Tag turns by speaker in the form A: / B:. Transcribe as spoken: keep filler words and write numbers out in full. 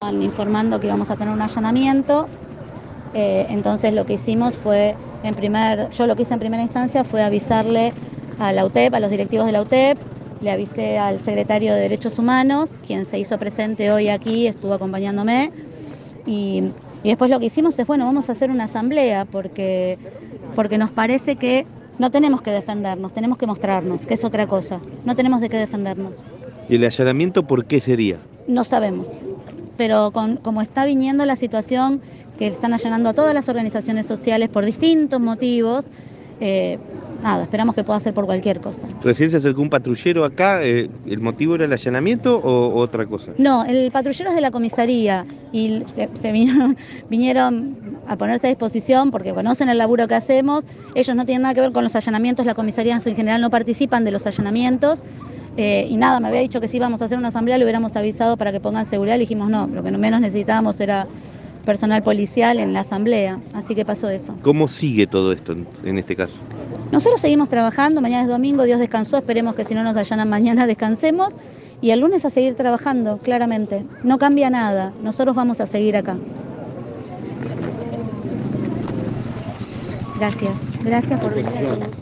A: Informando que íbamos a tener un allanamiento, eh, entonces lo que hicimos fue, en primer, yo lo que hice en primera instancia fue avisarle a la U T E P, a los directivos de la U T E P, le avisé al secretario de Derechos Humanos, quien se hizo presente hoy aquí, estuvo acompañándome, y, y después lo que hicimos es, bueno, vamos a hacer una asamblea, porque, porque nos parece que no tenemos que defendernos, tenemos que mostrarnos, que es otra cosa, no tenemos de qué defendernos.
B: ¿Y el allanamiento por qué sería?
A: No sabemos. Pero con, como está viniendo la situación, que están allanando a todas las organizaciones sociales por distintos motivos, eh, nada, esperamos que pueda ser por cualquier cosa.
B: ¿Recién se acercó un patrullero acá? Eh, ¿el motivo era el allanamiento o otra cosa?
A: No, el patrullero es de la comisaría y se, se vinieron, vinieron a ponerse a disposición porque conocen el laburo que hacemos. Ellos no tienen nada que ver con los allanamientos, la comisaría en general no participan de los allanamientos. Eh, y nada, me había dicho que si íbamos a hacer una asamblea le hubiéramos avisado para que pongan seguridad, le dijimos no, lo que menos necesitábamos era personal policial en la asamblea, así que pasó eso.
B: ¿Cómo sigue todo esto en, en este caso?
A: Nosotros seguimos trabajando, mañana es domingo, Dios descansó, esperemos que si no nos allanan mañana descansemos, y el lunes a seguir trabajando, claramente, no cambia nada, nosotros vamos a seguir acá. Gracias, gracias por venir aquí.